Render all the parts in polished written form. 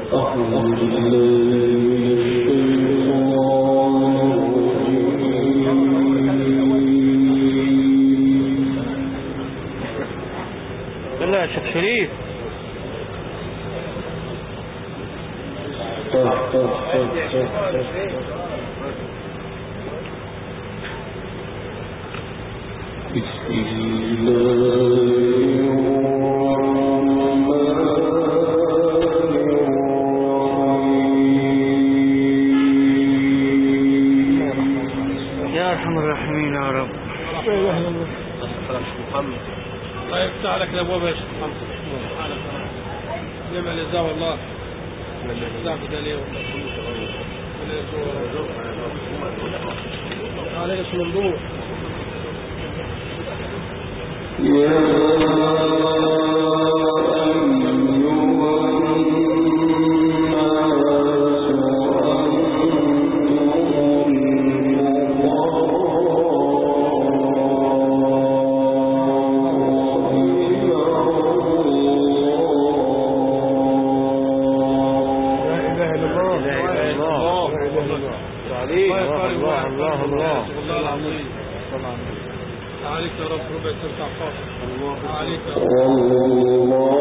لا يا شيخ شريف بسم الله يا ارحم الراحمين يا رب. لا اله الا الله. محمد الله يفتح لك الابواب يا شيخ محمد. جمع الازاء والله الازاء بداليه عليه اسم ممدوح. عليك يا رب ربع ترفع فاصل عليك يا رب.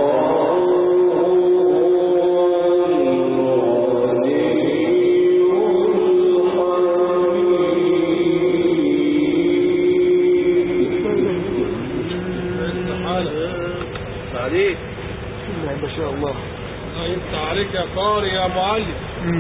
عليك ما شاء الله. الله يفتح عليك يا قاري يا معلم.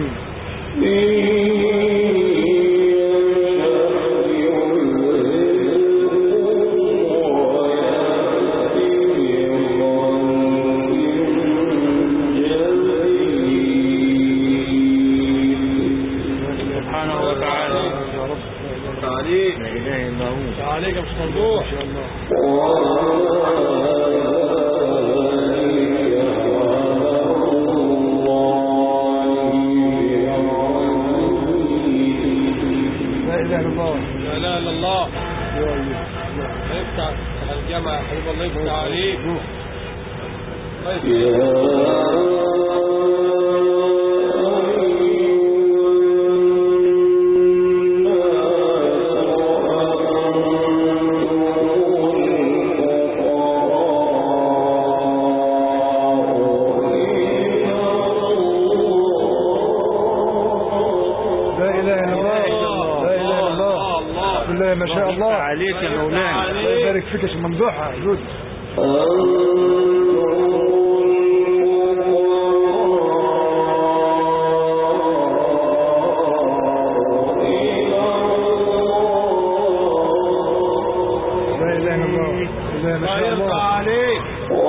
سبحانه وتعالى. يا رب عليك لا اله الا هو. عليك مش موضوع. ما شاء الله. لا اله الا الله. لا اله الا الله. يا الله. يفتح الجامع يا حبيب الله يفتح عليك. الله ما شاء الله عليك يا مولانا. الله يبارك فيك يا شيخ ممدوح جود. لا اله الا الله. لا ما شاء الله عليك.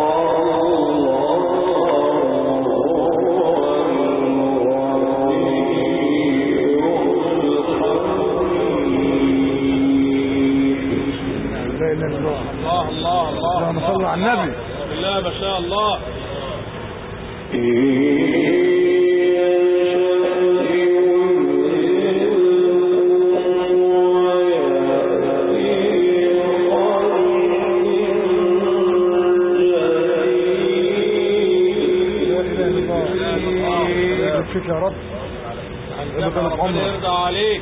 الله الله الله اللهم صل على النبي. بسم الله ما شاء الله. فيك يا رب. ربنا يرضى عليك.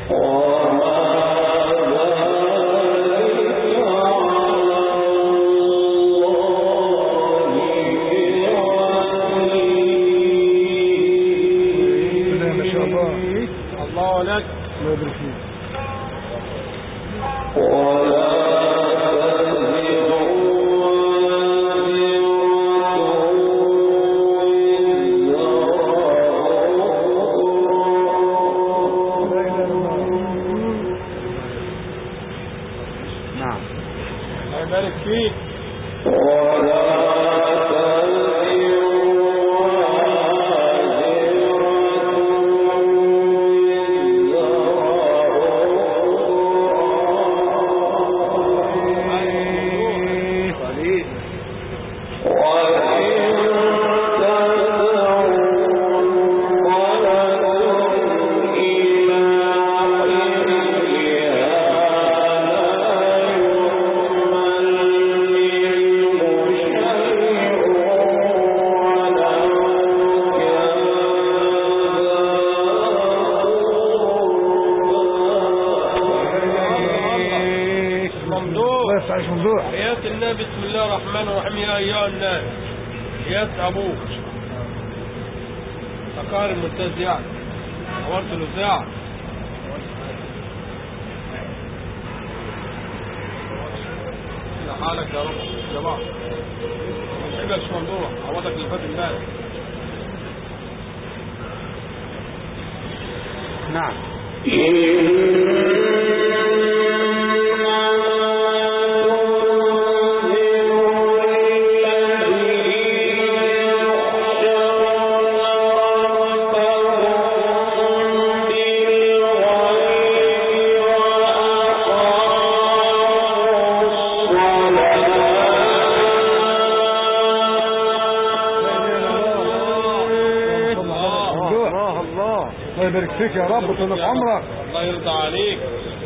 الله لك. الله يبارك فيك. نعم. الله يبارك فيك. قلنا بسم الله الرحمن الرحيم يا أيها الناس ياس أبوك فقار الممتاز يعني عورت له ساعة حالك يا رب جماعة مش مش ممنوع عوضك اللي فات امبارح نعم الله يبارك فيك يا رب طول في عمرك. الله يرضى عليك.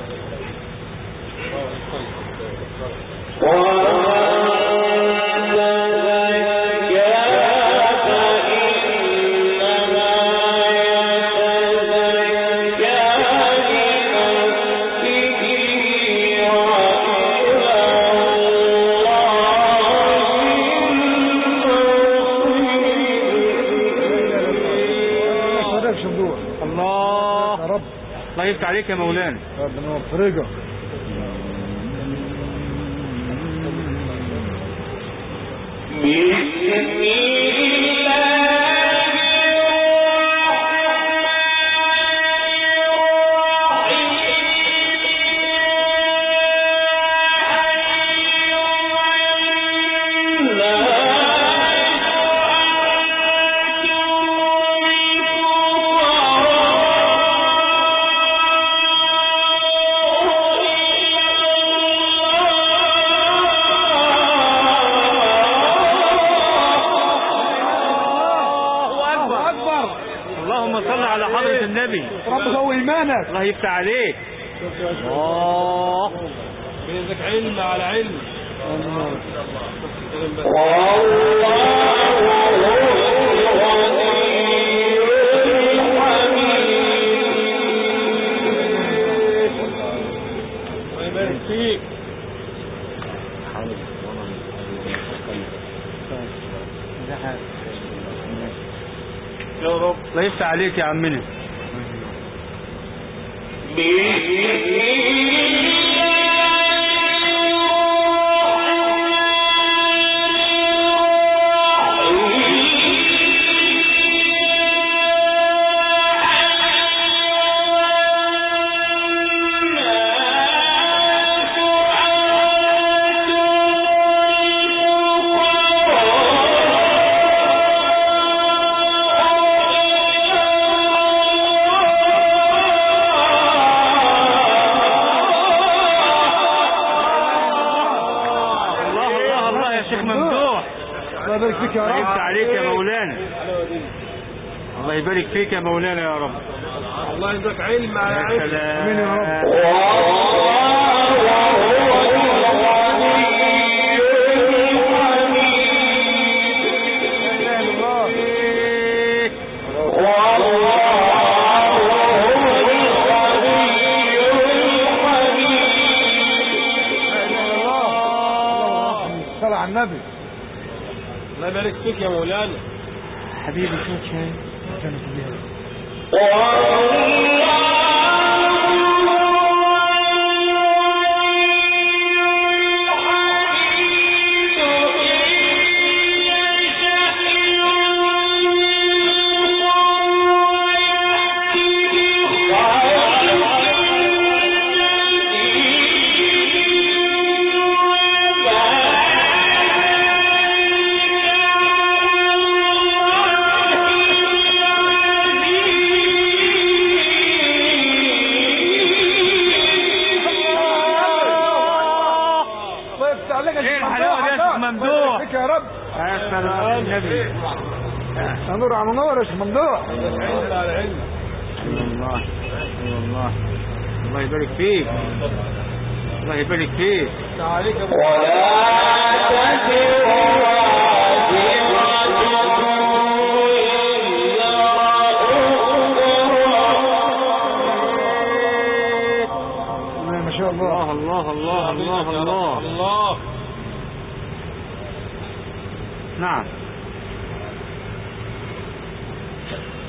الله يفتح عليك يا مولانا. ربنا يفرجك. رب قوي ايمانك. الله يفتح عليك. الله بيدك علم على علم. يا رب الله يفتح عليك يا عمنا. الله يبارك فيك يا رب. الله يفتح عليك يا مولانا. الله يبارك فيك يا مولانا يا رب. الله يديك علم على علم. امين يا رب. صل على النبي. الله يبارك فيك يا مولانا. حبيبي شوت شاي. ممدوح يا رب. يا سلام النبي. نور على نور يا ممدوح. علم على علم. والله والله الله يبارك فيك. الله يبارك فيك. عليك يا ما شاء الله. الله الله الله الله الله.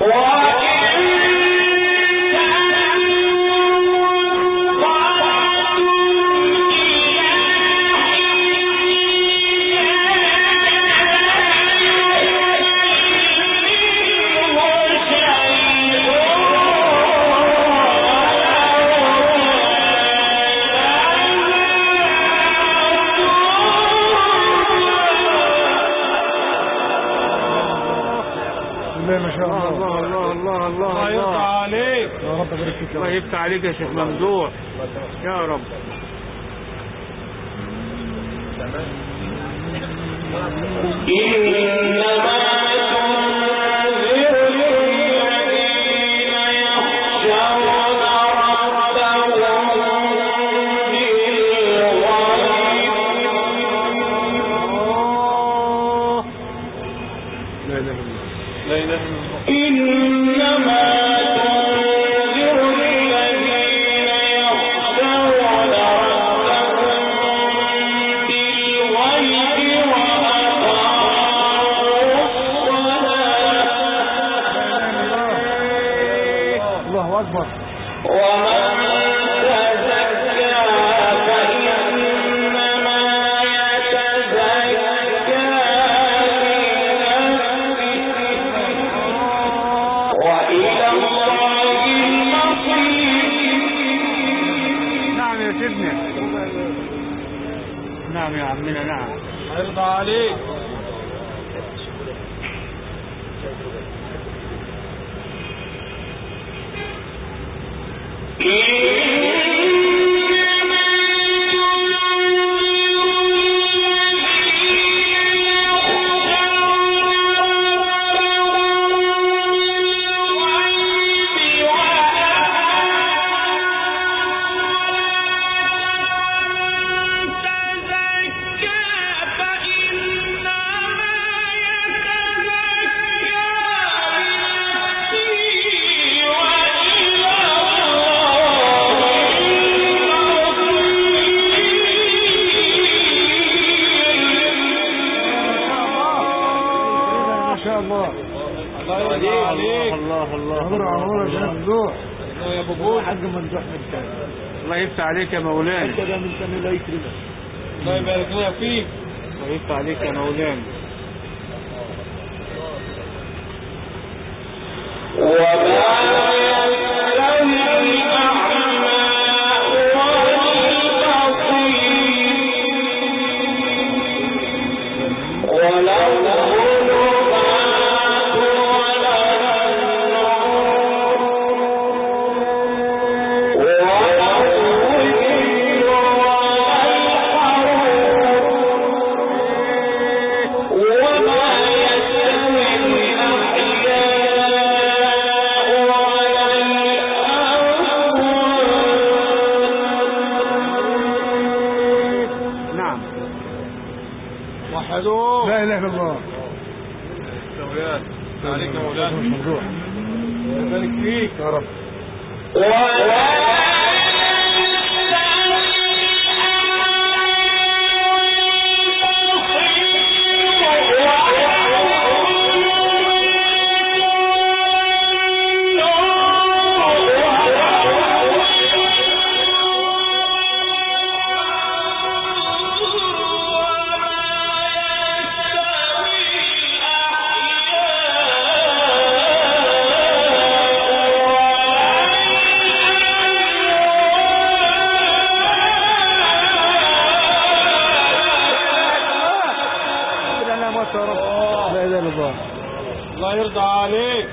الله يفتح عليك يا شيخ ممدوح يا رب. نعم يا عمنا نعم. يرضى عليك. الله يفتح عليك يا مولانا. الله يبارك لنا فيك. الله يفتح عليك يا مولانا. لا اله الا الله. عليك مولانا. يبارك فيك يا رب. الله يرضى عليك.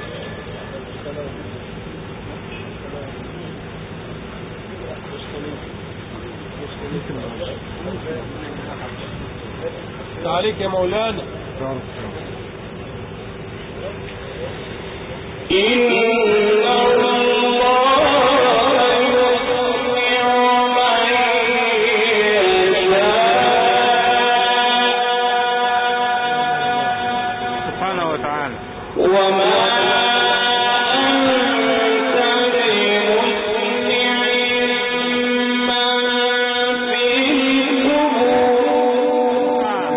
عليك يا مولانا. سبحانه وتعالى.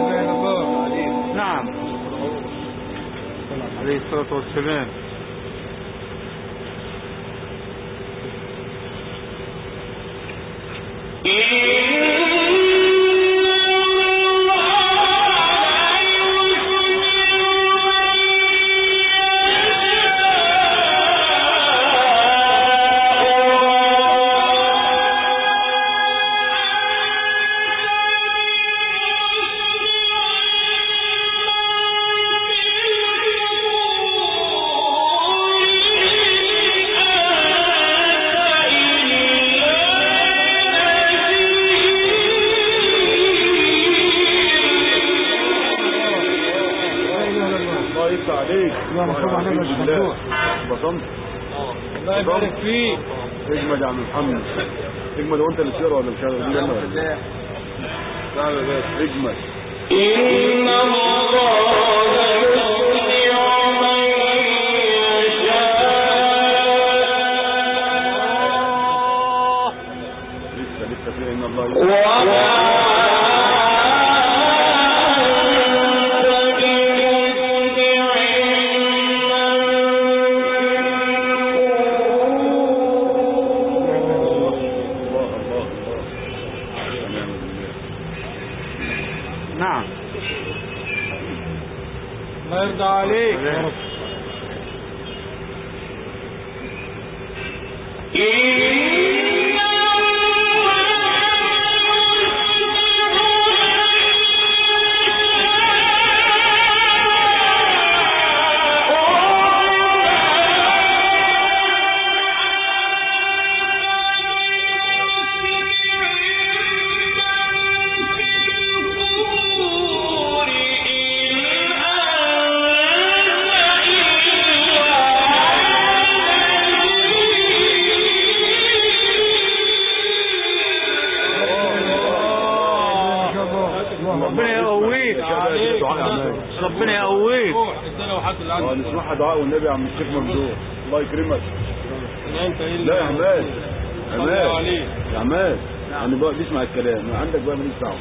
عليه الصلاة والسلام. بالله بصمت. الله يبارك فيك. اجمد يا عم محمد، اجمد. وانت اللي تقرا ولا مش عارف؟ الحمد لله. نعم يا باشا اجمد. إن لسه في ان الله نعم. الله يرضى عليك. ربنا يقويك. ربنا يقويك. نسمعها دعاء والنبي يا عم الشيخ ممدوح. الله يكرمك. لا يا عماد، يا عماد يعني بقى تسمع الكلام عندك بقى ماليش دعوه.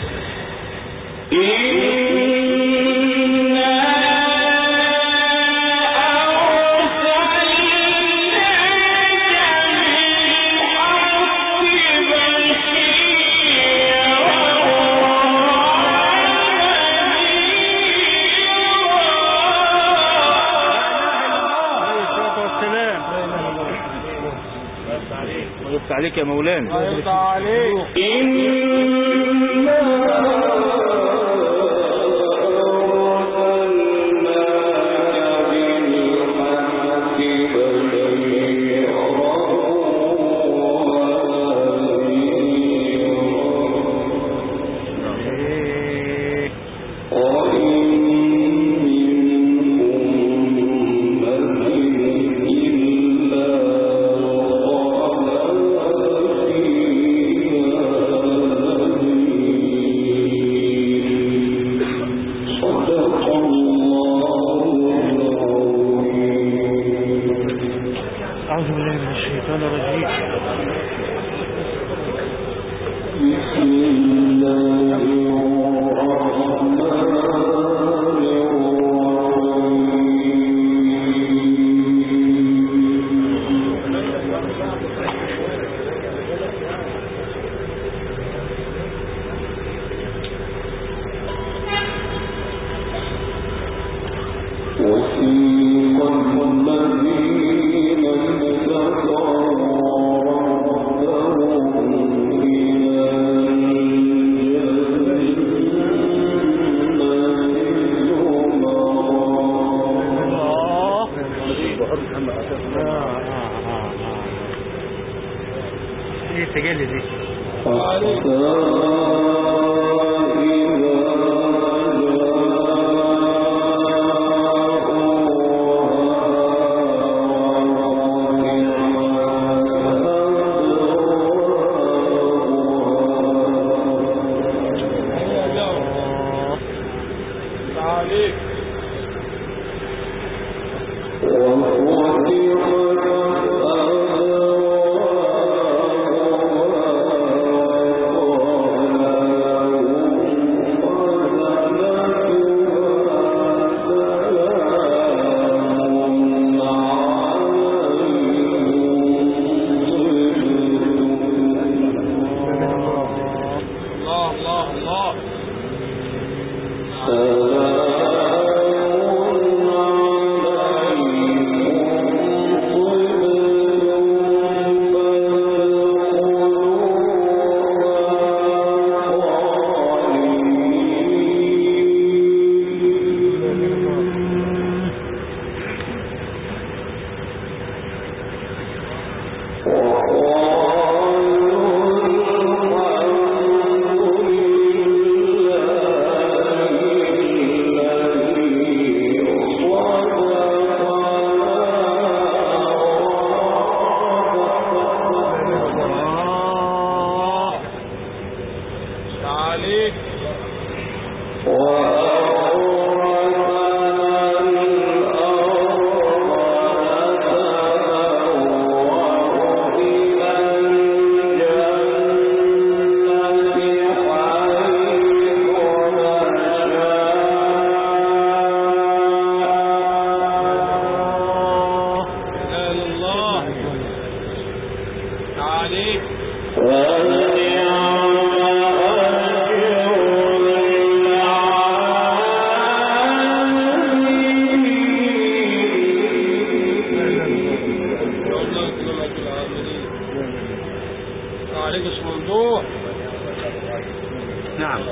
ويفتح عليك يا مولانا. الله يرضى عليك. أعوذ بالله من الشيطان الرجيم. بسم الله الرحمن ايه التجلي دي؟ بس ممدوح. نعم.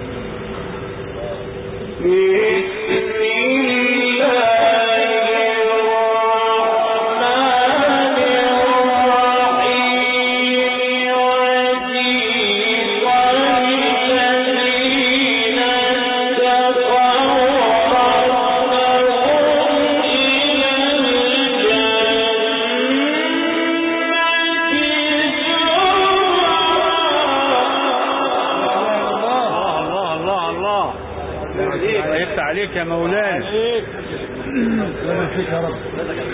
عليك يا مولانا. الله فيك يا رب.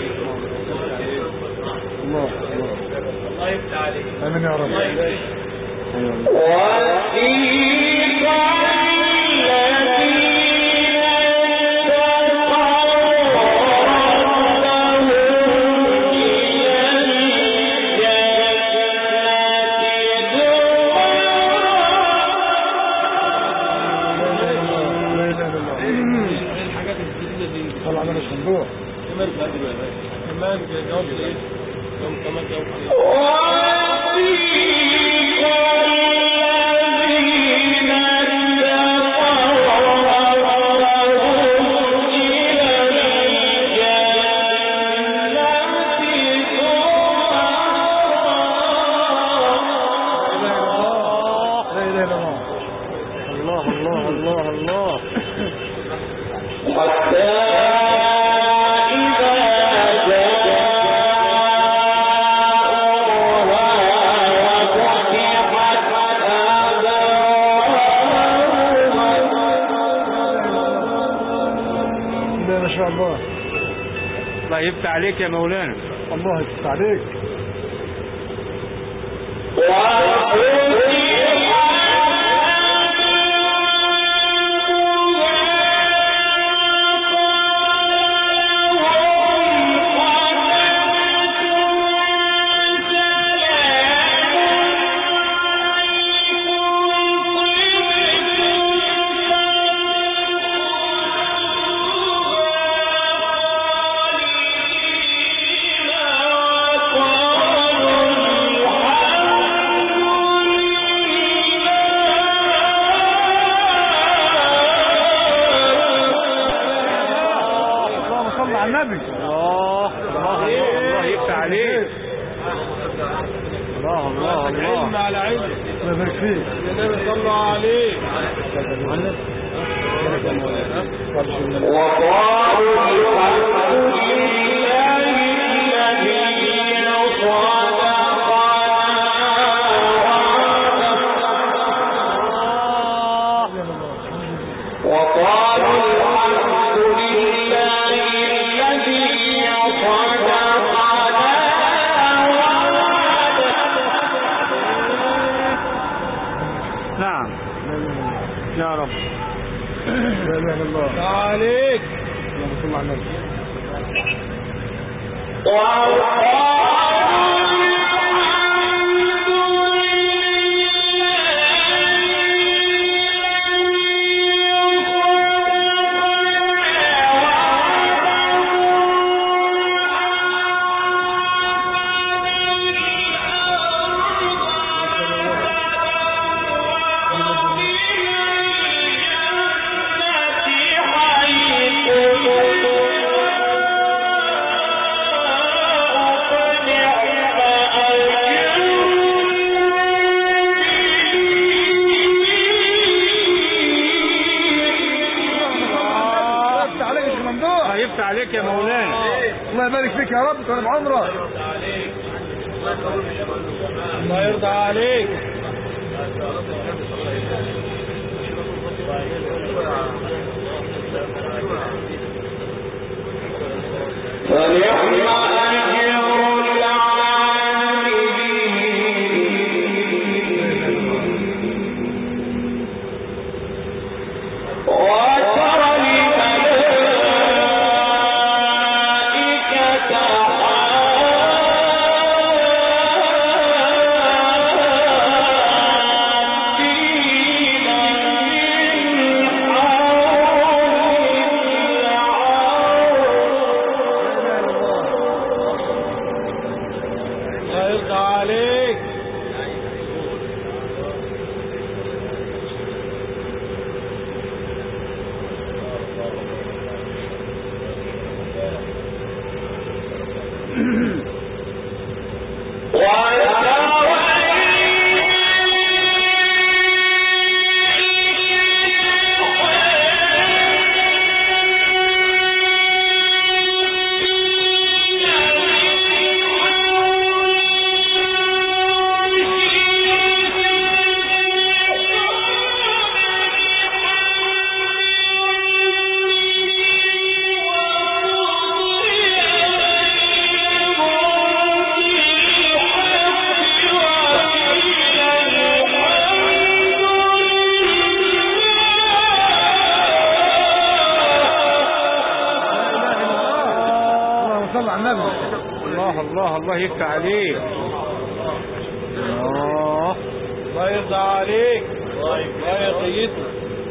الله يفتح عليك. امين يا رب. كمان جواب ايه؟ كمان جواب الله الله الله الله. الله يفتح عليك يا مولانا. الله يفتح عليك. يا رب. لا اله الا الله. عليك. اللهم صل على النبي. عليك يا مولانا. الله يبارك فيك يا رب. طالب عمرك. الله يرضى عليك. الله يفتح عليك. الله يرضى عليك. الله يرضيتنا.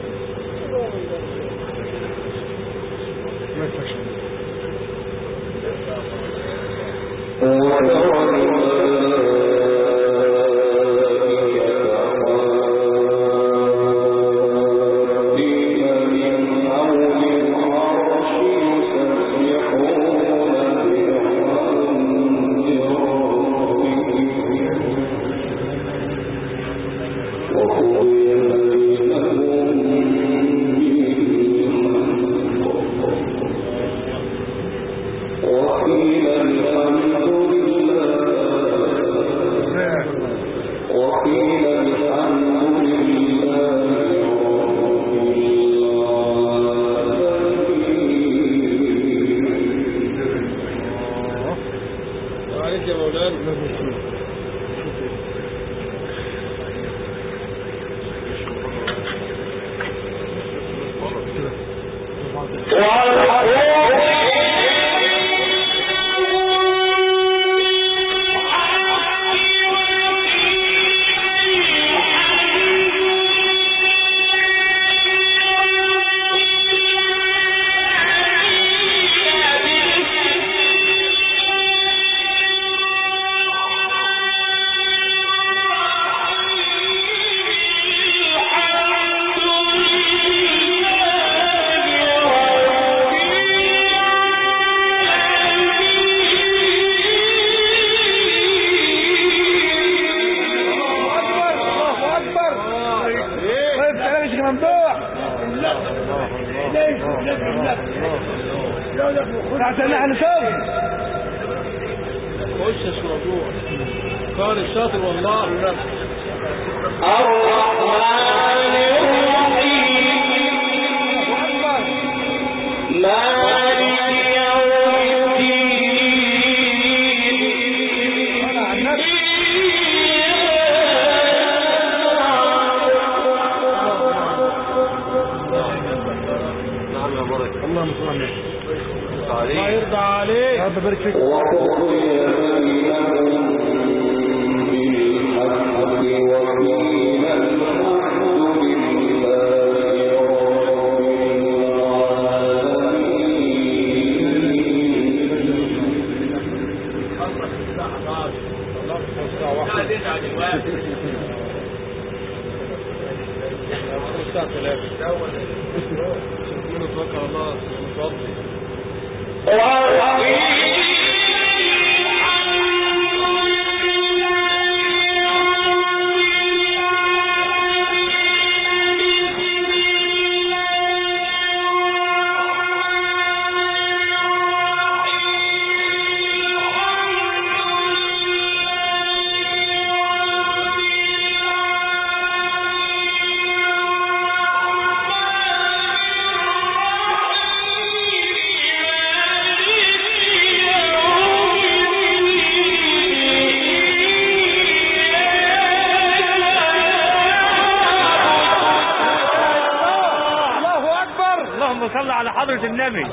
النبي.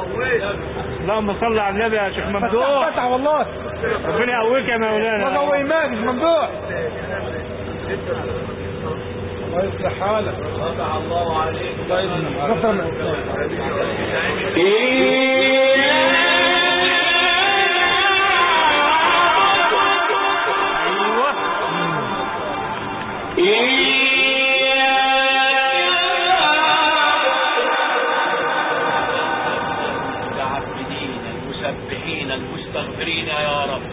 اللهم صل على النبي يا شيخ ممدوح. فتح والله. ربنا يقويك يا مولانا. الله هو إيمان مش ممدوح. الله يصلح حالك. فتح الله عليك. الله يصلح الشاكرين يا رب.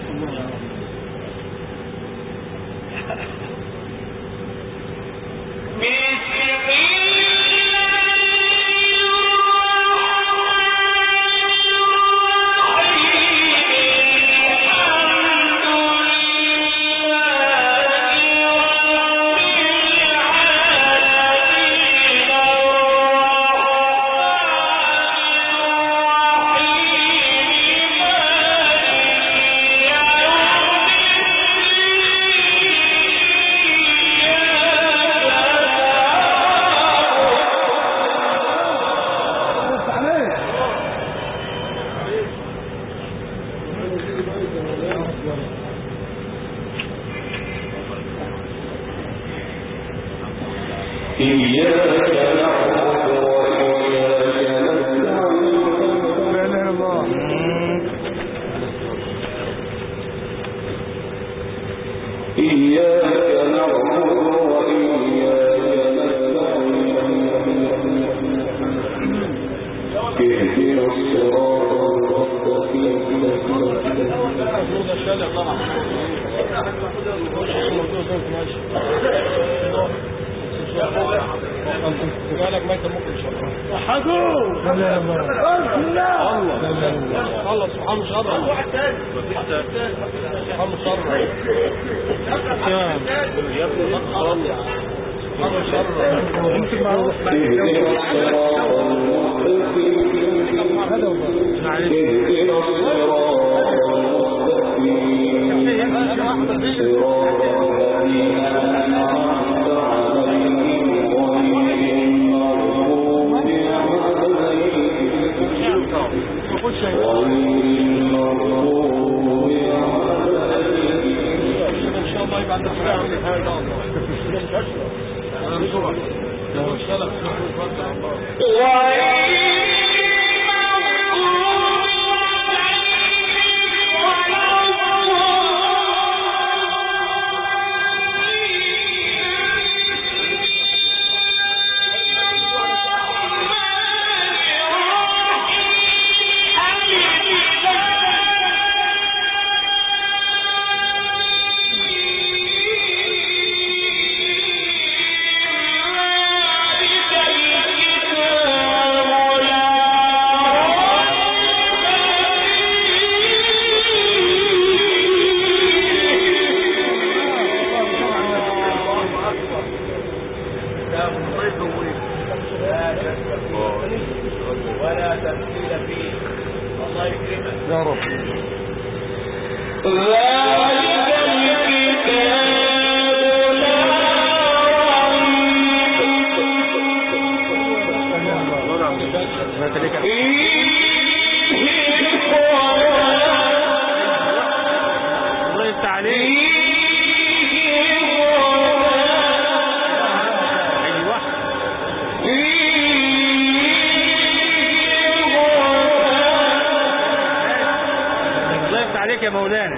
عليك يا مولانا.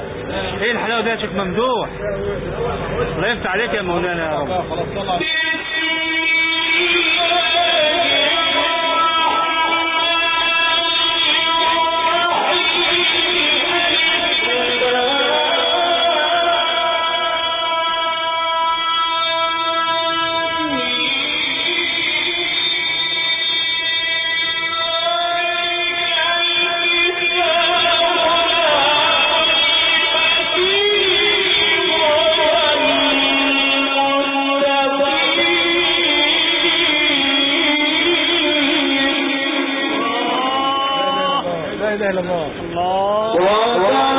ايه الحلاوه دي يا شيخ ممدوح؟ الله يفتح عليك يا مولانا يا رب. لا اله الا الله. الله